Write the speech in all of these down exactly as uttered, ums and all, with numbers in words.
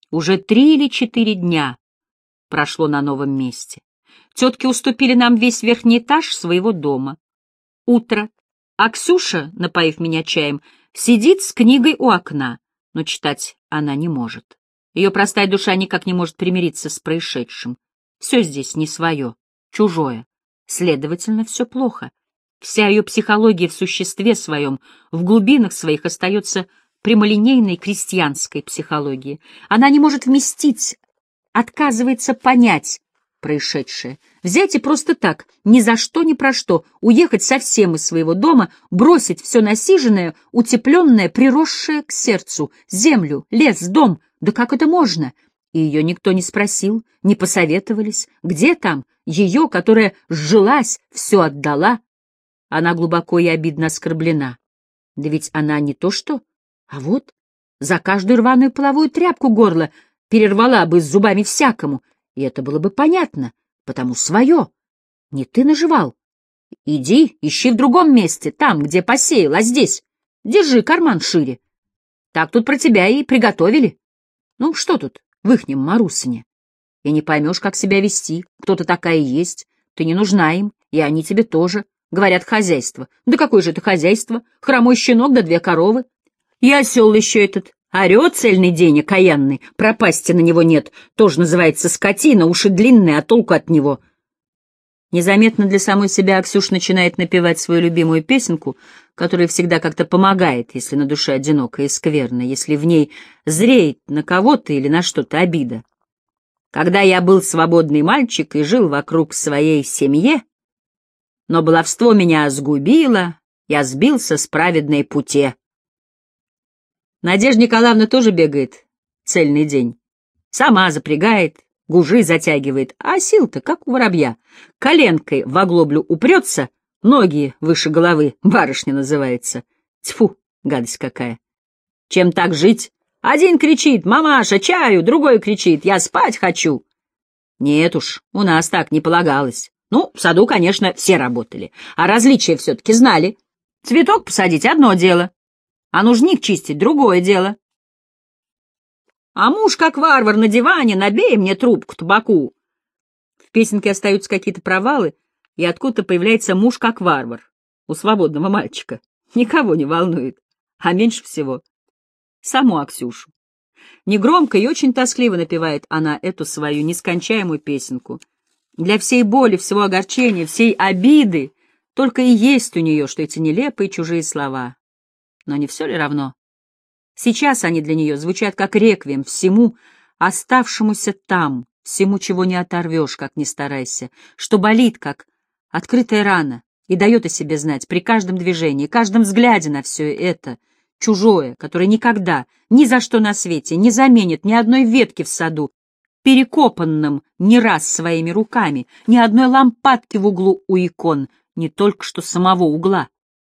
Уже три или четыре дня прошло на новом месте. Тетки уступили нам весь верхний этаж своего дома. Утро, а Ксюша, напоив меня чаем, сидит с книгой у окна, но читать она не может. Ее простая душа никак не может примириться с происшедшим. Все здесь не свое, чужое. Следовательно, все плохо. Вся ее психология в существе своем, в глубинах своих остается прямолинейной крестьянской психологией. Она не может вместить, отказывается понять происшедшее. Взять и просто так, ни за что, ни про что, уехать совсем из своего дома, бросить все насиженное, утепленное, приросшее к сердцу, землю, лес, дом. Да как это можно? И ее никто не спросил, не посоветовались. Где там ее, которая сжилась, все отдала? Она глубоко и обидно оскорблена. Да ведь она не то что, а вот за каждую рваную половую тряпку горло перервала бы с зубами всякому, и это было бы понятно, потому свое. Не ты наживал. Иди, ищи в другом месте, там, где посеял, а здесь держи карман шире. Так тут про тебя и приготовили. Ну, что тут в ихнем Марусине? И не поймешь, как себя вести, кто ты такая есть, ты не нужна им, и они тебе тоже. Говорят, хозяйство. Да какое же это хозяйство? Хромой щенок да две коровы. И осел еще этот орет цельный день окаянный, пропасти на него нет, тоже называется скотина, уши длинные, а толку от него. Незаметно для самой себя Аксюш начинает напевать свою любимую песенку, которая всегда как-то помогает, если на душе одиноко и скверно, если в ней зреет на кого-то или на что-то обида. Когда я был свободный мальчик и жил вокруг своей семье, но баловство меня сгубило, я сбился с праведной пути. Надежда Николаевна тоже бегает цельный день. Сама запрягает, гужи затягивает, а сил-то, как у воробья. Коленкой в оглоблю упрется, ноги выше головы, барышня называется. Тьфу, гадость какая. Чем так жить? Один кричит: «Мамаша, чаю!» Другой кричит: «Я спать хочу!» Нет уж, у нас так не полагалось. Ну, в саду, конечно, все работали, а различия все-таки знали. Цветок посадить — одно дело, а нужник чистить — другое дело. А муж, как варвар, на диване: «Набей мне трубку табаку». В песенке остаются какие-то провалы, и откуда-то появляется муж, как варвар. У свободного мальчика. Никого не волнует. А меньше всего саму Аксюшу. Негромко и очень тоскливо напевает она эту свою нескончаемую песенку. Для всей боли, всего огорчения, всей обиды только и есть у нее, что эти нелепые чужие слова. Но не все ли равно? Сейчас они для нее звучат как реквием всему оставшемуся там, всему, чего не оторвешь, как ни старайся, что болит, как открытая рана, и дает о себе знать при каждом движении, каждом взгляде на все это, чужое, которое никогда, ни за что на свете не заменит ни одной ветки в саду, перекопанным не раз своими руками, ни одной лампадки в углу у икон, не только что самого угла.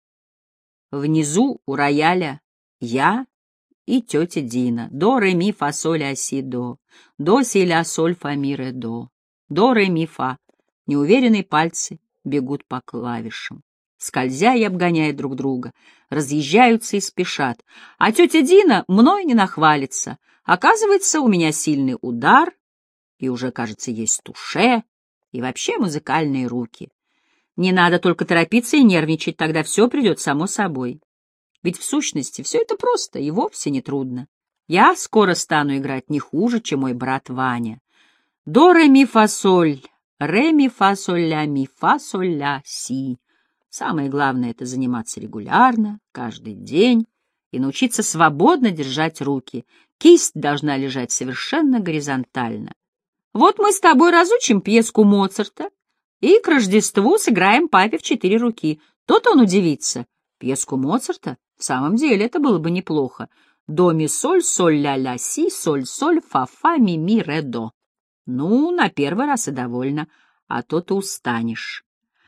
Внизу у рояля я и тетя Дина. До, ре, ми, фа, соль, ля, си, до. До, си, ля, соль, фа, ми, ре, до. До, ре, ми, фа. Неуверенные пальцы бегут по клавишам. Скользя и обгоняя друг друга, разъезжаются и спешат. А тетя Дина мной не нахвалится. Оказывается, у меня сильный удар, и уже, кажется, есть туше, и вообще музыкальные руки. Не надо только торопиться и нервничать, тогда все придет само собой. Ведь в сущности все это просто и вовсе не трудно. Я скоро стану играть не хуже, чем мой брат Ваня. До, ре, ми, фа, соль, ре, ми, фа, соль, ля, ми, фа, соль, ля, си. Самое главное — это заниматься регулярно, каждый день, и научиться свободно держать руки. Кисть должна лежать совершенно горизонтально. Вот мы с тобой разучим пьеску Моцарта и к Рождеству сыграем папе в четыре руки. То-то он удивится. Пьеску Моцарта? В самом деле это было бы неплохо. До, ми, соль, соль, ля, ля, си, соль, соль, фа, фа, ми, ми, ре, до. Ну, на первый раз и довольно, а то ты устанешь.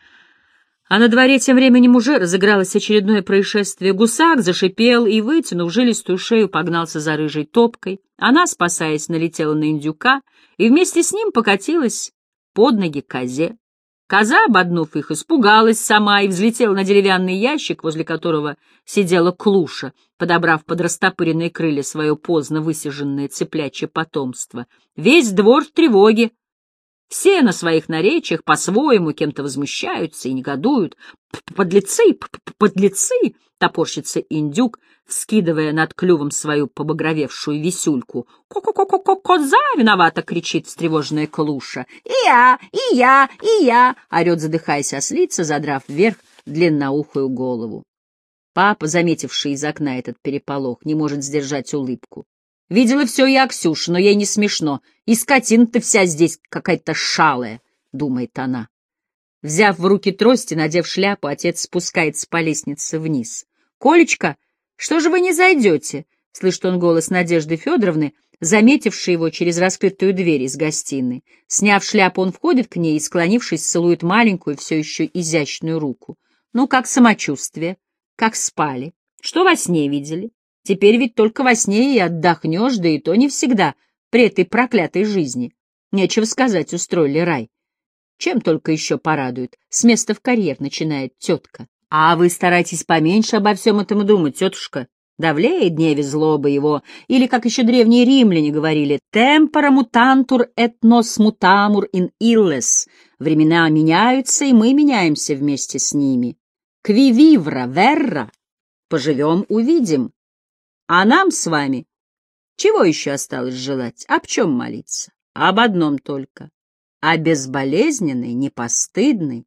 А на дворе тем временем уже разыгралось очередное происшествие. Гусак зашипел и, вытянув жилистую шею, погнался за рыжей топкой. Она, спасаясь, налетела на индюка и вместе с ним покатилась под ноги козе. Коза, ободнув их, испугалась сама и взлетела на деревянный ящик, возле которого сидела Клуша, подобрав под растопыренные крылья свое поздно высиженное цыплячье потомство. Весь двор в тревоге. Все на своих наречиях по-своему кем-то возмущаются и негодуют. «Подлецы! Подлецы!» — топорщится индюк, вскидывая над клювом свою побагровевшую висюльку. «Ко-ко-ко-ко-ко! Коза виновата!» — кричит встревоженная Клуша. «И я! И я! И я!» — орет, задыхаясь ослица, задрав вверх длинноухую голову. Папа, заметивший из окна этот переполох, не может сдержать улыбку. «Видела все я, Ксюша, но ей не смешно. И скотина-то вся здесь какая-то шалая», — думает она. Взяв в руки трость и надев шляпу, отец спускается по лестнице вниз. «Колечка, что же вы не зайдете?» — слышит он голос Надежды Федоровны, заметившей его через раскрытую дверь из гостиной. Сняв шляпу, он входит к ней и, склонившись, целует маленькую, все еще изящную руку. «Ну, как самочувствие? Как спали? Что во сне видели? Теперь ведь только во сне и отдохнешь, да и то не всегда, при этой проклятой жизни. Нечего сказать, устроили рай. Чем только еще порадует. С места в карьер начинает тетка. А вы старайтесь поменьше обо всем этом думать, тетушка. Давлеет дневе злоба его, или, как еще древние римляне говорили, «tempora mutantur et nos mutamur in illes». Времена меняются, и мы меняемся вместе с ними. «Qui vivra verra». Поживем — увидим. А нам с вами чего еще осталось желать? Об чем молиться? Об одном только. О безболезненной, непостыдной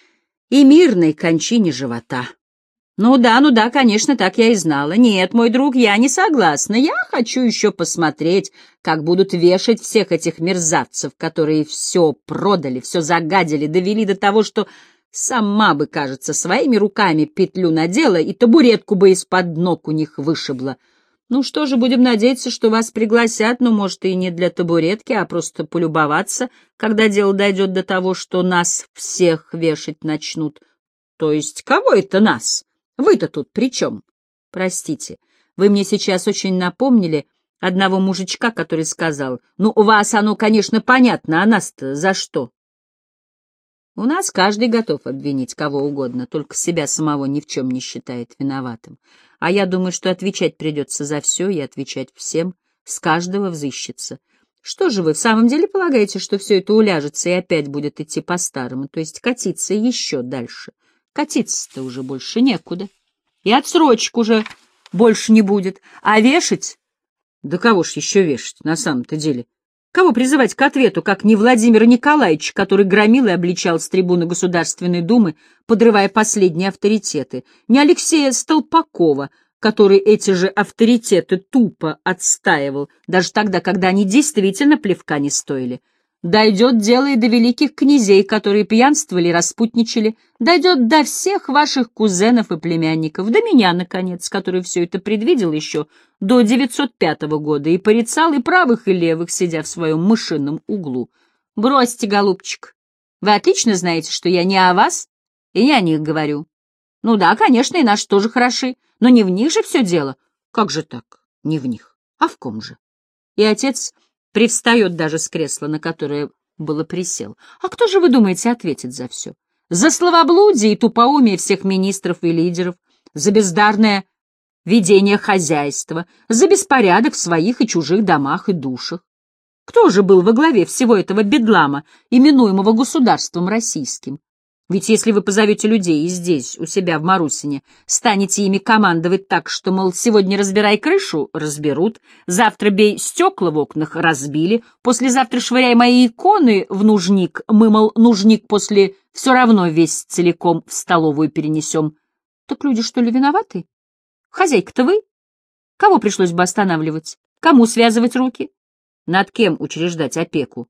и мирной кончине живота. Ну да, ну да, конечно, так я и знала. Нет, мой друг, я не согласна. Я хочу еще посмотреть, как будут вешать всех этих мерзавцев, которые все продали, все загадили, довели до того, что сама бы, кажется, своими руками петлю надела и табуретку бы из-под ног у них вышибла. Ну что же, будем надеяться, что вас пригласят, ну, может, и не для табуретки, а просто полюбоваться, когда дело дойдет до того, что нас всех вешать начнут. То есть кого это нас? Вы-то тут при чем? Простите, вы мне сейчас очень напомнили одного мужичка, который сказал, ну, у вас оно, конечно, понятно, а нас-то за что? У нас каждый готов обвинить кого угодно, только себя самого ни в чем не считает виноватым. А я думаю, что отвечать придется за все и отвечать всем, с каждого взыщется. Что же вы в самом деле полагаете, что все это уляжется и опять будет идти по-старому, то есть катиться еще дальше? Катиться-то уже больше некуда. И отсрочек уже больше не будет. А вешать? Да кого ж еще вешать на самом-то деле? Кого призывать к ответу, как не Владимира Николаевича, который громил и обличал с трибуны Государственной Думы, подрывая последние авторитеты, не Алексея Столпакова, который эти же авторитеты тупо отстаивал, даже тогда, когда они действительно плевка не стоили. Дойдет дело и до великих князей, которые пьянствовали и распутничали, дойдет до всех ваших кузенов и племянников, до меня, наконец, который все это предвидел еще до девятьсот пятого года и порицал и правых, и левых, сидя в своем мышином углу. Бросьте, голубчик, вы отлично знаете, что я не о вас и не о них говорю. Ну да, конечно, и наши тоже хороши, но не в них же все дело. Как же так? Не в них. А в ком же? И отец привстает даже с кресла, на которое было присел. А кто же, вы думаете, ответит за все? За словоблудие и тупоумие всех министров и лидеров, за бездарное ведение хозяйства, за беспорядок в своих и чужих домах и душах. Кто же был во главе всего этого бедлама, именуемого государством российским? Ведь если вы позовете людей и здесь, у себя в Марусине, станете ими командовать так, что, мол, сегодня разбирай крышу — разберут, завтра бей стекла в окнах — разбили, послезавтра швыряй мои иконы в нужник, мы, мол, нужник после все равно весь целиком в столовую перенесем. Так люди, что ли, виноваты? Хозяйка-то вы? Кого пришлось бы останавливать? Кому связывать руки? Над кем учреждать опеку?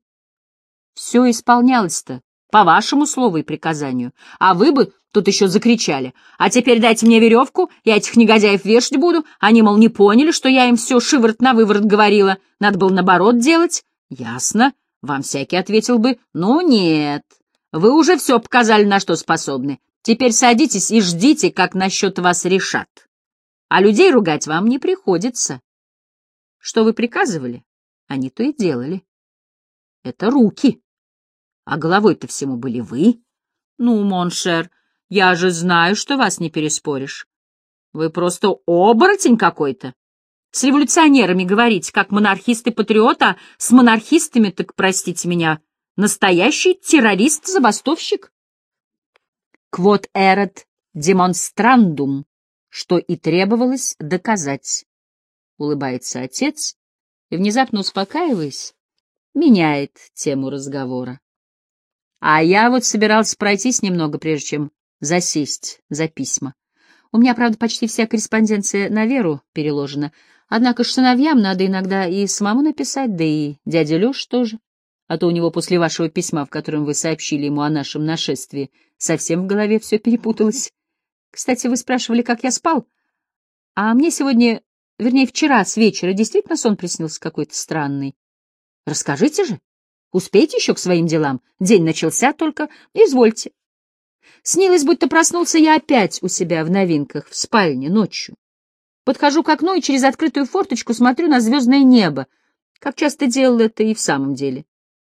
Все исполнялось-то по вашему слову и приказанию, а вы бы тут еще закричали. А теперь дайте мне веревку, я этих негодяев вешать буду. Они, мол, не поняли, что я им все шиворот на выворот говорила. Надо было наоборот делать. Ясно. Вам всякий ответил бы, ну нет, вы уже все показали, на что способны. Теперь садитесь и ждите, как насчет вас решат. А людей ругать вам не приходится. Что вы приказывали, они то и делали. Это руки. А головой-то всему были вы. Ну, моншер, я же знаю, что вас не переспоришь. Вы просто оборотень какой-то. С революционерами говорите, как монархист и патриот, а с монархистами, так, простите меня, настоящий террорист-забастовщик. Quod erat demonstrandum, что и требовалось доказать. Улыбается отец и, внезапно успокаиваясь, меняет тему разговора. А я вот собирался пройтись немного, прежде чем засесть за письма. У меня, правда, почти вся корреспонденция на Веру переложена, однако ж сыновьям надо иногда и самому написать, да и дяде Лёш тоже. А то у него после вашего письма, в котором вы сообщили ему о нашем нашествии, совсем в голове все перепуталось. Кстати, вы спрашивали, как я спал? А мне сегодня, вернее, вчера с вечера действительно сон приснился какой-то странный. Расскажите же. Успейте еще к своим делам. День начался только. Извольте. Снилось, будто проснулся я опять у себя в новинках, в спальне, ночью. Подхожу к окну и через открытую форточку смотрю на звездное небо, как часто делал это и в самом деле.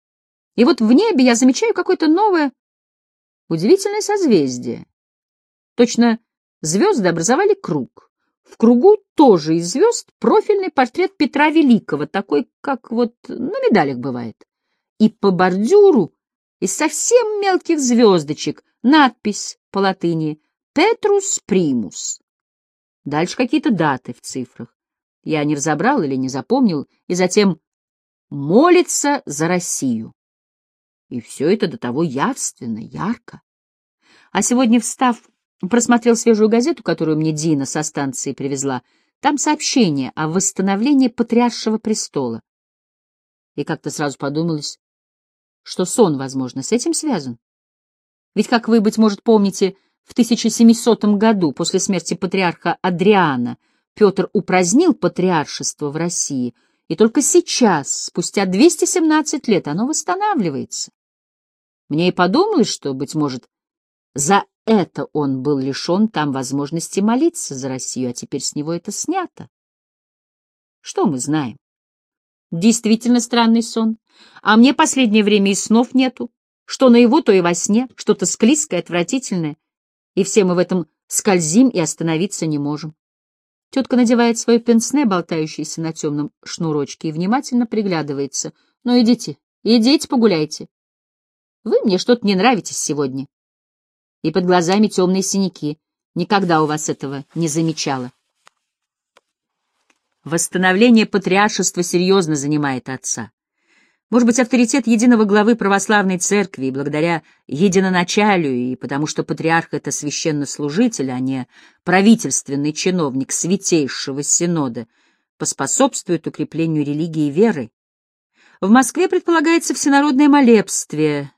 И вот в небе я замечаю какое-то новое, удивительное созвездие. Точно звезды образовали круг. В кругу тоже из звезд профильный портрет Петра Великого, такой, как вот на медалях бывает. И по бордюру из совсем мелких звездочек надпись по латыни «Петрус примус». Дальше какие-то даты в цифрах. Я не разобрал или не запомнил, и затем «молится за Россию». И все это до того явственно, ярко. А сегодня, встав, просмотрел свежую газету, которую мне Дина со станции привезла. Там сообщение о восстановлении патриаршего престола. И как-то сразу подумалось, что сон, возможно, с этим связан. Ведь, как вы, быть может, помните, в тысяча семисотом году, после смерти патриарха Адриана, Петр упразднил патриаршество в России, и только сейчас, спустя двести семнадцать лет, оно восстанавливается. Мне и подумалось, что, быть может, за это он был лишен там возможности молиться за Россию, а теперь с него это снято. Что мы знаем? Действительно странный сон. А мне последнее время и снов нету. Что наяву, то и во сне, что-то склизкое, отвратительное. И все мы в этом скользим и остановиться не можем. Тетка надевает свое пенсне, болтающееся на темном шнурочке, и внимательно приглядывается. Ну, идите, идите погуляйте. Вы мне что-то не нравитесь сегодня. И под глазами темные синяки. Никогда у вас этого не замечала. Восстановление патриаршества серьезно занимает отца. Может быть, авторитет единого главы православной церкви, и благодаря единоначалию, и потому что патриарх — это священнослужитель, а не правительственный чиновник Святейшего Синода, поспособствует укреплению религии и веры. В Москве предполагается всенародное молебствие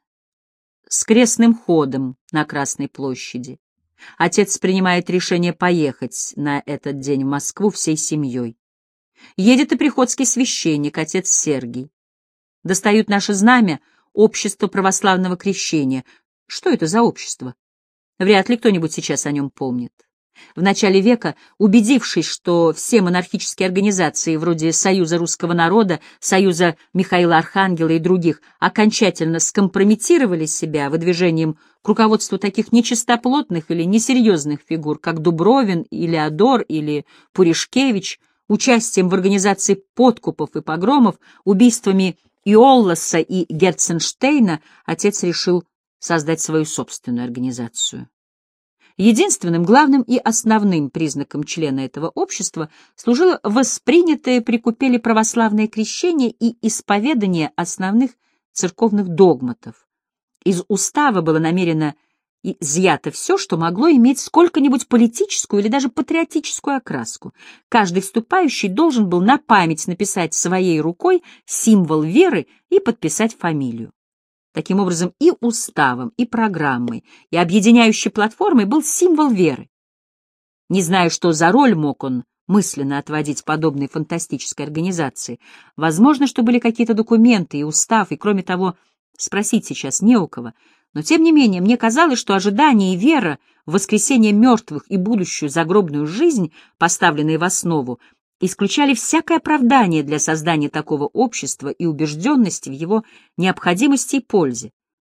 с крестным ходом на Красной площади. Отец принимает решение поехать на этот день в Москву всей семьей. Едет и приходский священник, отец Сергий. Достают наше знамя Общество православного крещения. Что это за общество? Вряд ли кто-нибудь сейчас о нем помнит. В начале века, убедившись, что все монархические организации вроде Союза русского народа, Союза Михаила Архангела и других окончательно скомпрометировали себя выдвижением к руководству таких нечистоплотных или несерьезных фигур, как Дубровин или Адор или Пуришкевич, участием в организации подкупов и погромов, убийствами Иолласа и Герценштейна, отец решил создать свою собственную организацию. Единственным, главным и основным признаком члена этого общества служило воспринятое при Купеле православное крещение и исповедание основных церковных догматов. Из устава было намерено изъято все, что могло иметь сколько-нибудь политическую или даже патриотическую окраску. Каждый вступающий должен был на память написать своей рукой символ веры и подписать фамилию. Таким образом, и уставом, и программой, и объединяющей платформой был символ веры. Не знаю, что за роль мог он мысленно отводить подобной фантастической организации. Возможно, что были какие-то документы и устав, и, кроме того, спросить сейчас не у кого. Но, тем не менее, мне казалось, что ожидание и вера в воскресение мертвых и будущую загробную жизнь, поставленные в основу, исключали всякое оправдание для создания такого общества и убежденности в его необходимости и пользе.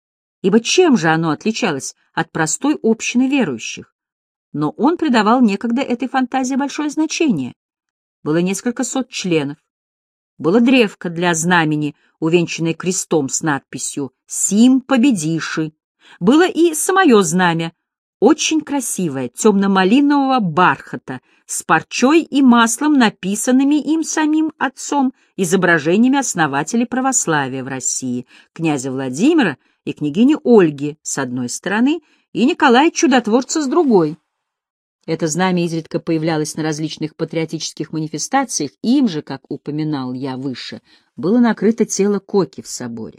ибо чем же оно отличалось от простой общины верующих? Но он придавал некогда этой фантазии большое значение. Было несколько сот членов. Было древко для знамени, увенчанное крестом с надписью «Сим победиши». Было и самое знамя, очень красивое, темно-малинового бархата, с парчой и маслом, написанными им самим отцом, изображениями основателей православия в России, князя Владимира и княгини Ольги с одной стороны и Николая Чудотворца с другой. Это знамя изредка появлялось на различных патриотических манифестациях, им же, как упоминал я выше, было накрыто тело Коки в соборе.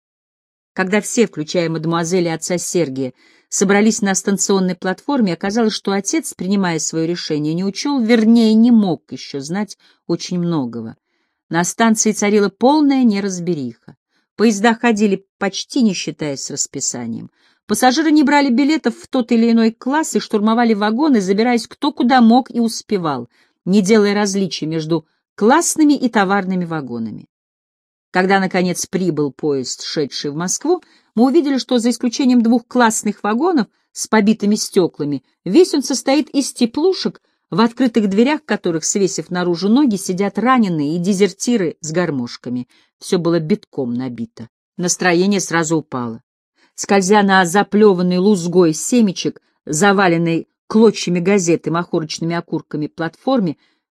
Когда все, включая мадемуазель и отца Сергия, собрались на станционной платформе, оказалось, что отец, принимая свое решение, не учел, вернее, не мог еще знать очень многого. На станции царила полная неразбериха. Поезда ходили почти не считаясь с расписанием. Пассажиры не брали билетов в тот или иной класс и штурмовали вагоны, забираясь кто куда мог и успевал, не делая различий между классными и товарными вагонами. Когда, наконец, прибыл поезд, шедший в Москву, мы увидели, что за исключением двух классных вагонов с побитыми стеклами, весь он состоит из теплушек, в открытых дверях которых, свесив наружу ноги, сидят раненые и дезертиры с гармошками. Все было битком набито. Настроение сразу упало. Скользя на заплеванный лузгой семечек, заваленный клочьями газет и махорочными окурками платформе,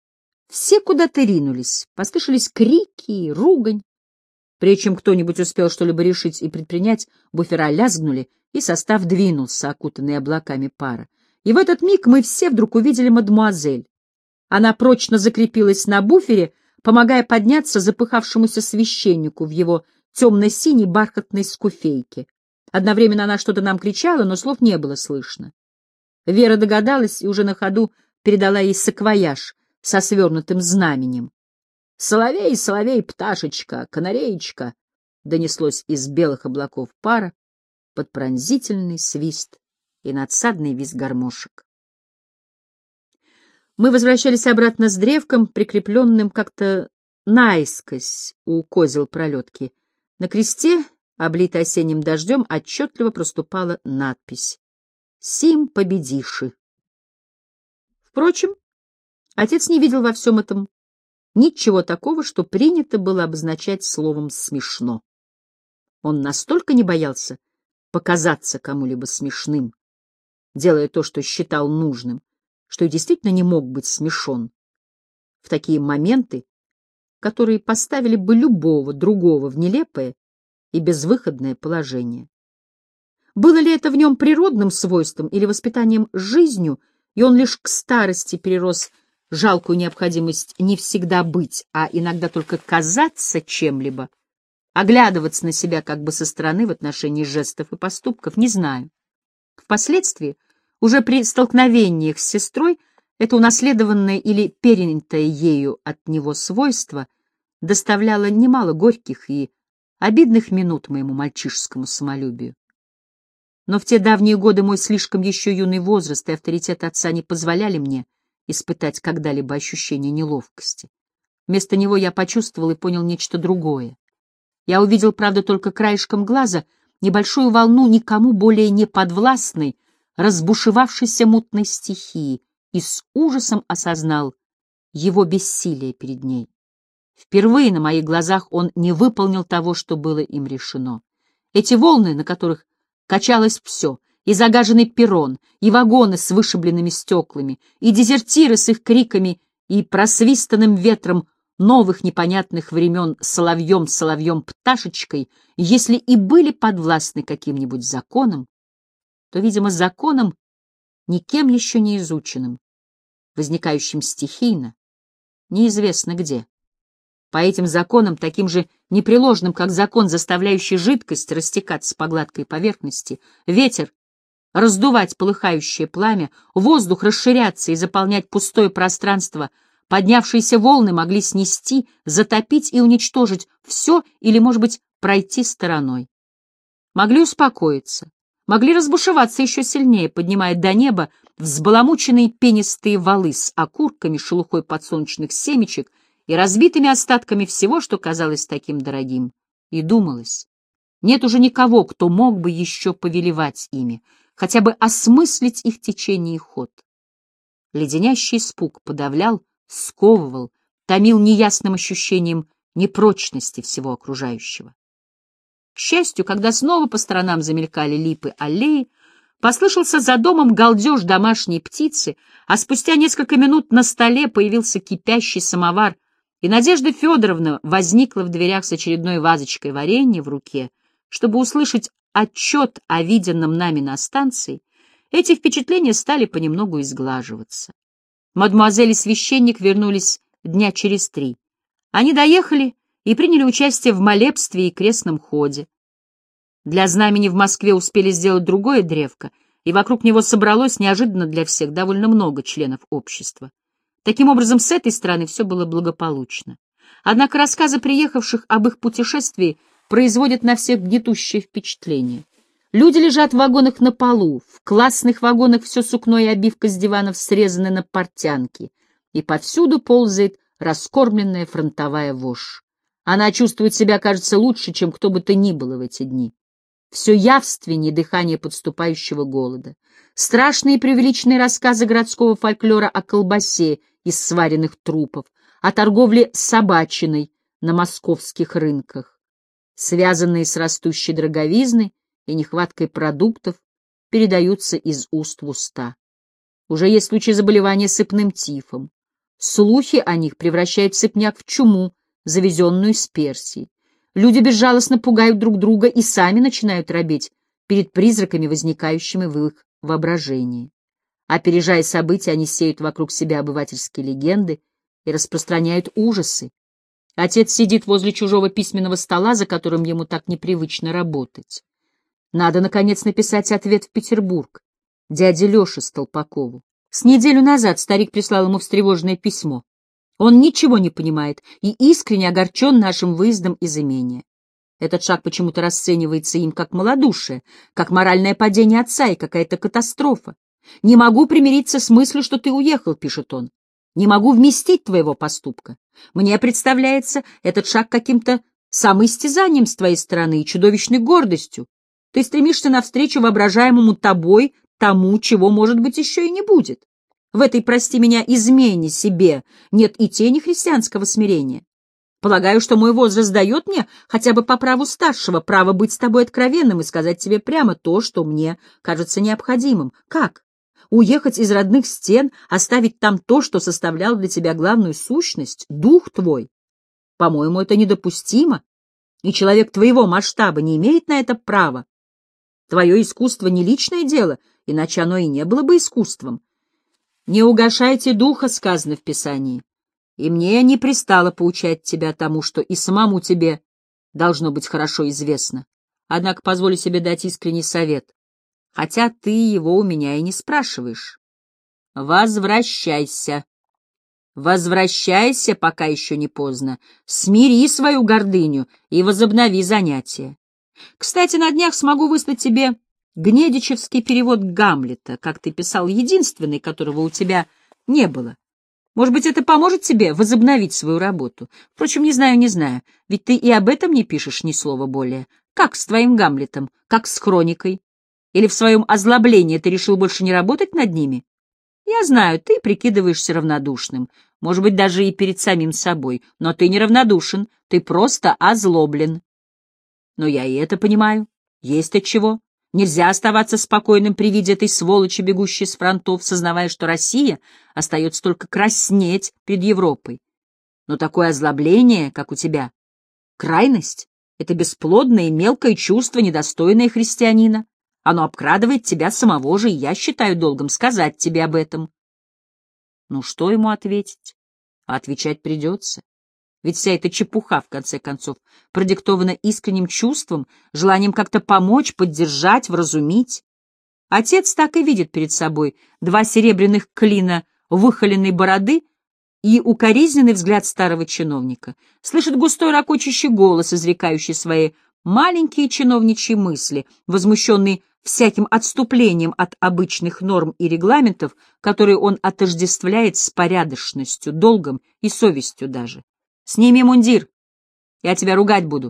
все куда-то ринулись, послышались крики, ругань. Прежде чем кто-нибудь успел что-либо решить и предпринять, буфера лязгнули, и состав двинулся, окутанный облаками пара. И в этот миг мы все вдруг увидели мадемуазель. Она прочно закрепилась на буфере, помогая подняться запыхавшемуся священнику в его темно-синей бархатной скуфейке. Одновременно она что-то нам кричала, но слов не было слышно. Вера догадалась и уже на ходу передала ей саквояж со свернутым знаменем. «Соловей, соловей, пташечка, канареечка!» донеслось из белых облаков пара под пронзительный свист и надсадный визг гармошек. Мы возвращались обратно с древком, прикрепленным как-то наискось у козел пролетки. На кресте, облитой осенним дождем, отчетливо проступала надпись «Сим победиши». Впрочем, отец не видел во всем этом ничего такого, что принято было обозначать словом «смешно». Он настолько не боялся показаться кому-либо смешным, делая то, что считал нужным, что и действительно не мог быть смешон в такие моменты, которые поставили бы любого другого в нелепое и безвыходное положение. Было ли это в нем природным свойством или воспитанием жизнью, и он лишь к старости перерос жалкую необходимость не всегда быть, а иногда только казаться чем-либо, оглядываться на себя как бы со стороны в отношении жестов и поступков, не знаю. Впоследствии, уже при столкновениях с сестрой, это унаследованное или перенятое ею от него свойство доставляло немало горьких и обидных минут моему мальчишескому самолюбию. Но в те давние годы мой слишком еще юный возраст и авторитет отца не позволяли мне испытать когда-либо ощущение неловкости. Вместо него я почувствовал и понял нечто другое. Я увидел, правда, только краешком глаза небольшую волну никому более не подвластной, разбушевавшейся мутной стихии, и с ужасом осознал его бессилие перед ней. Впервые на моих глазах он не выполнил того, что было им решено. Эти волны, на которых качалось все, и загаженный перрон, и вагоны с вышибленными стеклами, и дезертиры с их криками и просвистанным ветром новых непонятных времен соловьем, соловьем, пташечкой, если и были подвластны каким-нибудь законам, то, видимо, законом, никем еще не изученным, возникающим стихийно, неизвестно где. По этим законам, таким же непреложным, как закон, заставляющий жидкость растекаться по гладкой поверхности, ветер раздувать полыхающее пламя, воздух расширяться и заполнять пустое пространство, поднявшиеся волны могли снести, затопить и уничтожить все или, может быть, пройти стороной. Могли успокоиться, могли разбушеваться еще сильнее, поднимая до неба взбаламученные пенистые валы с окурками, шелухой подсолнечных семечек и разбитыми остатками всего, что казалось таким дорогим. И думалось, Нет уже никого, кто мог бы еще повелевать ими, хотя бы осмыслить их течение и ход. Леденящий испуг подавлял, сковывал, томил неясным ощущением непрочности всего окружающего. К счастью, когда снова по сторонам замелькали липы аллеи, послышался за домом галдеж домашней птицы, а спустя несколько минут на столе появился кипящий самовар, и Надежда Федоровна возникла в дверях с очередной вазочкой варенья в руке, чтобы услышать отчет о виденном нами на станции. Эти впечатления стали понемногу изглаживаться. Мадемуазель и священник вернулись дня через три. Они доехали и приняли участие в молебстве и крестном ходе. Для знамени в Москве успели сделать другое древко, и вокруг него собралось неожиданно для всех довольно много членов общества. Таким образом, с этой стороны все было благополучно. Однако рассказы приехавших об их путешествии производят на всех гнетущее впечатление. Люди лежат в вагонах на полу, в классных вагонах все сукно и обивка с диванов срезаны на портянки, и повсюду ползает раскормленная фронтовая вошь. Она чувствует себя, кажется, лучше, чем кто бы то ни было в эти дни. Все явственнее дыхание подступающего голода. Страшные преувеличенные рассказы городского фольклора о колбасе из сваренных трупов, о торговле собачиной на московских рынках, связанные с растущей дороговизной и нехваткой продуктов, передаются из уст в уста. Уже есть случаи заболевания сыпным тифом. Слухи о них превращают сыпняк в чуму, завезенную из Персии. Люди безжалостно пугают друг друга и сами начинают робеть перед призраками, возникающими в их воображении. Опережая события, они сеют вокруг себя обывательские легенды и распространяют ужасы. Отец сидит возле чужого письменного стола, за которым ему так непривычно работать. Надо, наконец, написать ответ в Петербург дяде Леше Столпакову. С неделю назад старик прислал ему встревоженное письмо. Он ничего не понимает и искренне огорчен нашим выездом из имения. Этот шаг почему-то расценивается им как малодушие, как моральное падение отца и какая-то катастрофа. «Не могу примириться с мыслью, что ты уехал», — пишет он. «Не могу вместить твоего поступка. Мне представляется этот шаг каким-то самоистязанием с твоей стороны и чудовищной гордостью. Ты стремишься навстречу воображаемому тобой тому, чего, может быть, еще и не будет. В этой, прости меня, измене себе нет и тени христианского смирения. Полагаю, что мой возраст дает мне, хотя бы по праву старшего, право быть с тобой откровенным и сказать тебе прямо то, что мне кажется необходимым. Как? Уехать из родных стен, оставить там то, что составляло для тебя главную сущность, дух твой? По-моему, это недопустимо, и человек твоего масштаба не имеет на это права. Твое искусство не личное дело, иначе оно и не было бы искусством. «Не угашайте духа», — сказано в Писании, и мне не пристало поучать тебя тому, что и самому тебе должно быть хорошо известно. Однако позволю себе дать искренний совет, хотя ты его у меня и не спрашиваешь. Возвращайся. Возвращайся, пока еще не поздно. Смири свою гордыню и возобнови занятия. Кстати, на днях смогу выслать тебе гнедичевский перевод Гамлета, как ты писал, единственный, которого у тебя не было. Может быть, это поможет тебе возобновить свою работу. Впрочем, не знаю, не знаю, ведь ты и об этом не пишешь ни слова более. Как с твоим Гамлетом, как с хроникой? Или в своем озлоблении ты решил больше не работать над ними? Я знаю, ты прикидываешься равнодушным, может быть, даже и перед самим собой, но ты не равнодушен, ты просто озлоблен. Но я и это понимаю, есть отчего. Нельзя оставаться спокойным при виде этой сволочи, бегущей с фронтов, сознавая, что Россия остается только краснеть перед Европой. Но такое озлобление, как у тебя, крайность — это бесплодное мелкое чувство, недостойное христианина. Оно обкрадывает тебя самого же, и я считаю долгом сказать тебе об этом. Ну что ему ответить? А отвечать придется. Ведь вся эта чепуха, в конце концов, продиктована искренним чувством, желанием как-то помочь, поддержать, вразумить. Отец так и видит перед собой два серебряных клина выхоленной бороды и укоризненный взгляд старого чиновника. Слышит густой ракочущий голос, изрекающий свои маленькие чиновничьи мысли, возмущенный всяким отступлением от обычных норм и регламентов, которые он отождествляет с порядочностью, долгом и совестью даже. «Сними мундир, я тебя ругать буду,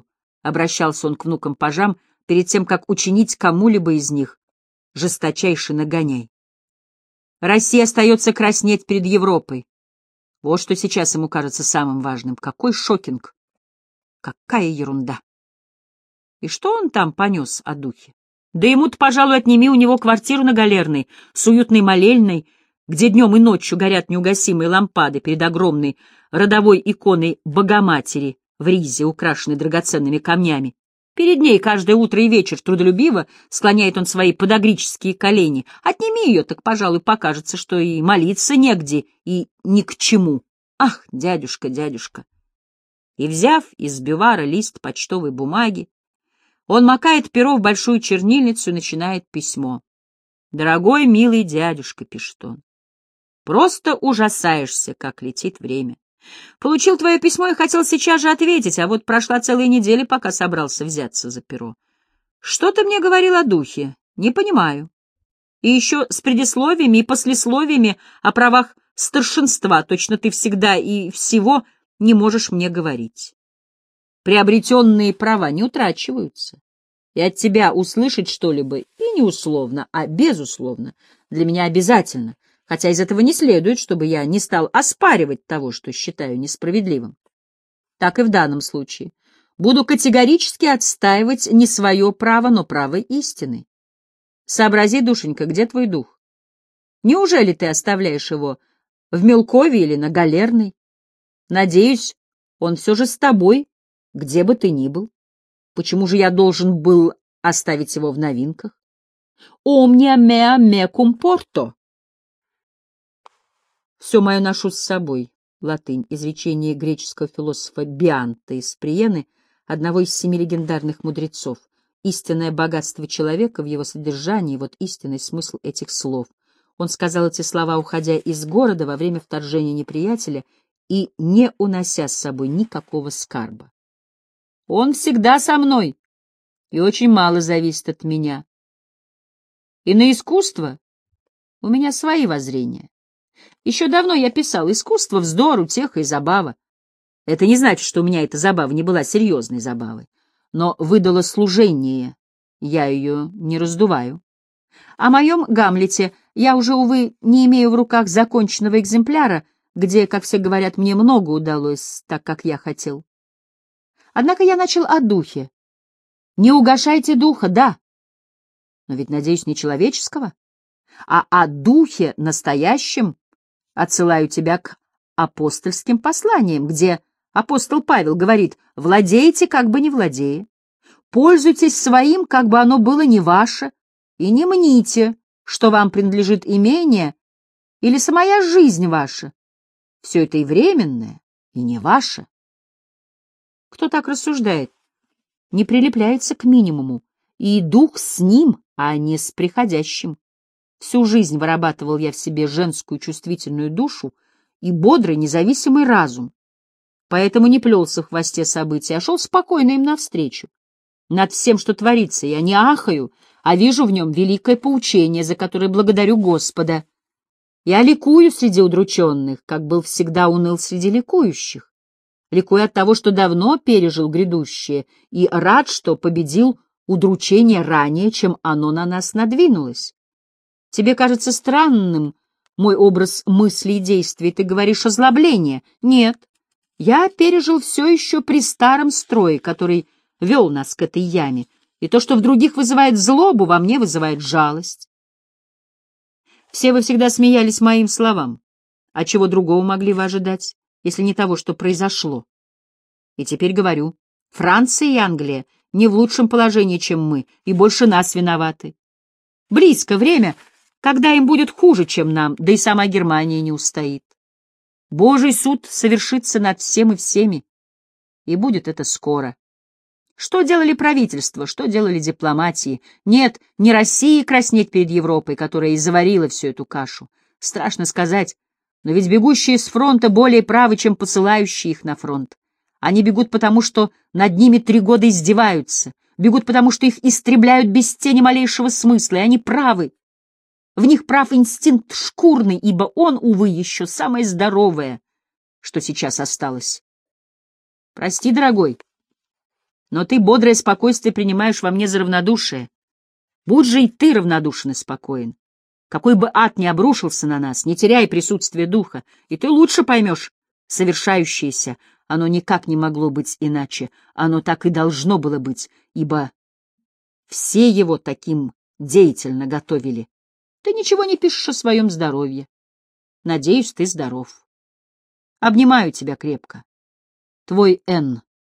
обращался он к внукам-пажам перед тем, как учинить кому-либо из них жесточайший нагоняй. Россия остается краснеть перед Европой. Вот что сейчас ему кажется самым важным. Какой шокинг! Какая ерунда! И что он там понес о духе? Да ему-то, пожалуй, отними у него квартиру на Галерной, с уютной молельной, где днем и ночью горят неугасимые лампады перед огромной родовой иконой Богоматери в ризе, украшенной драгоценными камнями. Перед ней каждое утро и вечер трудолюбиво склоняет он свои подогрические колени. Отними ее, так, пожалуй, покажется, что и молиться негде, и ни к чему. Ах, дядюшка, дядюшка! И, взяв из бювара лист почтовой бумаги, он макает перо в большую чернильницу и начинает письмо. «Дорогой, милый дядюшка», — пишет он, — «просто ужасаешься, как летит время. Получил твое письмо и хотел сейчас же ответить, а вот прошла целая неделя, пока собрался взяться за перо. Что ты мне говорил о духе? Не понимаю. И еще с предисловиями и послесловиями о правах старшинства, точно ты всегда и всего не можешь мне говорить. Приобретенные права не утрачиваются, и от тебя услышать что-либо и не условно, а безусловно для меня обязательно, хотя из этого не следует, чтобы я не стал оспаривать того, что считаю несправедливым. Так и в данном случае. Буду категорически отстаивать не свое право, но право истины. Сообрази, душенька, где твой дух? Неужели ты оставляешь его в Мелкове или на Галерной? Надеюсь, он все же с тобой, где бы ты ни был. Почему же я должен был оставить его в Новинках? Omnia mea mecum porto. Все мое ношу с собой. Латынь. Изречение греческого философа Бианта из Приены, одного из семи легендарных мудрецов. Истинное богатство человека в его содержании, вот истинный смысл этих слов. Он сказал эти слова, уходя из города во время вторжения неприятеля и не унося с собой никакого скарба. Он всегда со мной и очень мало зависит от меня. И на искусство у меня свои воззрения. Еще давно я писал: искусство, вздор, утеха и забава. Это не значит, что у меня эта забава не была серьезной забавой, но выдало служение, я ее не раздуваю. О моем Гамлете я уже, увы, не имею в руках законченного экземпляра, где, как все говорят, мне много удалось, так как я хотел. Однако я начал о духе. Не угашайте духа, да, но ведь, надеюсь, не человеческого, а о духе настоящем. Отсылаю тебя к апостольским посланиям, где апостол Павел говорит: «Владейте, как бы не владея, пользуйтесь своим, как бы оно было не ваше, и не мните, что вам принадлежит имение или самая жизнь ваша. Все это и временное, и не ваше». Кто так рассуждает, не прилепляется к минимуму, и дух с ним, а не с приходящим. Всю жизнь вырабатывал я в себе женскую чувствительную душу и бодрый независимый разум, поэтому не плелся в хвосте событий, а шел спокойно им навстречу. Над всем, что творится, я не ахаю, а вижу в нем великое поучение, за которое благодарю Господа. Я ликую среди удрученных, как был всегда уныл среди ликующих. Ликую от того, что давно пережил грядущее, и рад, что победил удручение ранее, чем оно на нас надвинулось. Тебе кажется странным мой образ мысли и действий, ты говоришь озлобление. Нет, я пережил все еще при старом строе, который вел нас к этой яме, и то, что в других вызывает злобу, во мне вызывает жалость. Все вы всегда смеялись моим словам. А чего другого могли вы ожидать, если не того, что произошло? И теперь говорю, Франция и Англия не в лучшем положении, чем мы, и больше нас виноваты. Близко время, когда им будет хуже, чем нам, да и сама Германия не устоит. Божий суд совершится над всем и всеми, и будет это скоро. Что делали правительства, что делали дипломатии? Нет, не России краснеть перед Европой, которая и заварила всю эту кашу. Страшно сказать, но ведь бегущие с фронта более правы, чем посылающие их на фронт. Они бегут потому, что над ними три года издеваются, бегут потому, что их истребляют без тени малейшего смысла, и они правы. В них прав инстинкт шкурный, ибо он, увы, еще самое здоровое, что сейчас осталось. Прости, дорогой, Но ты бодрое спокойствие принимаешь во мне за равнодушие. Будь же и ты равнодушен и спокоен. Какой бы ад ни обрушился на нас, не теряй присутствие духа, и ты лучше поймешь совершающееся. Оно никак не могло быть иначе, оно так и должно было быть, ибо все его таким деятельно готовили. Ты ничего не пишешь о своем здоровье. Надеюсь, ты здоров. Обнимаю тебя крепко. Твой Н.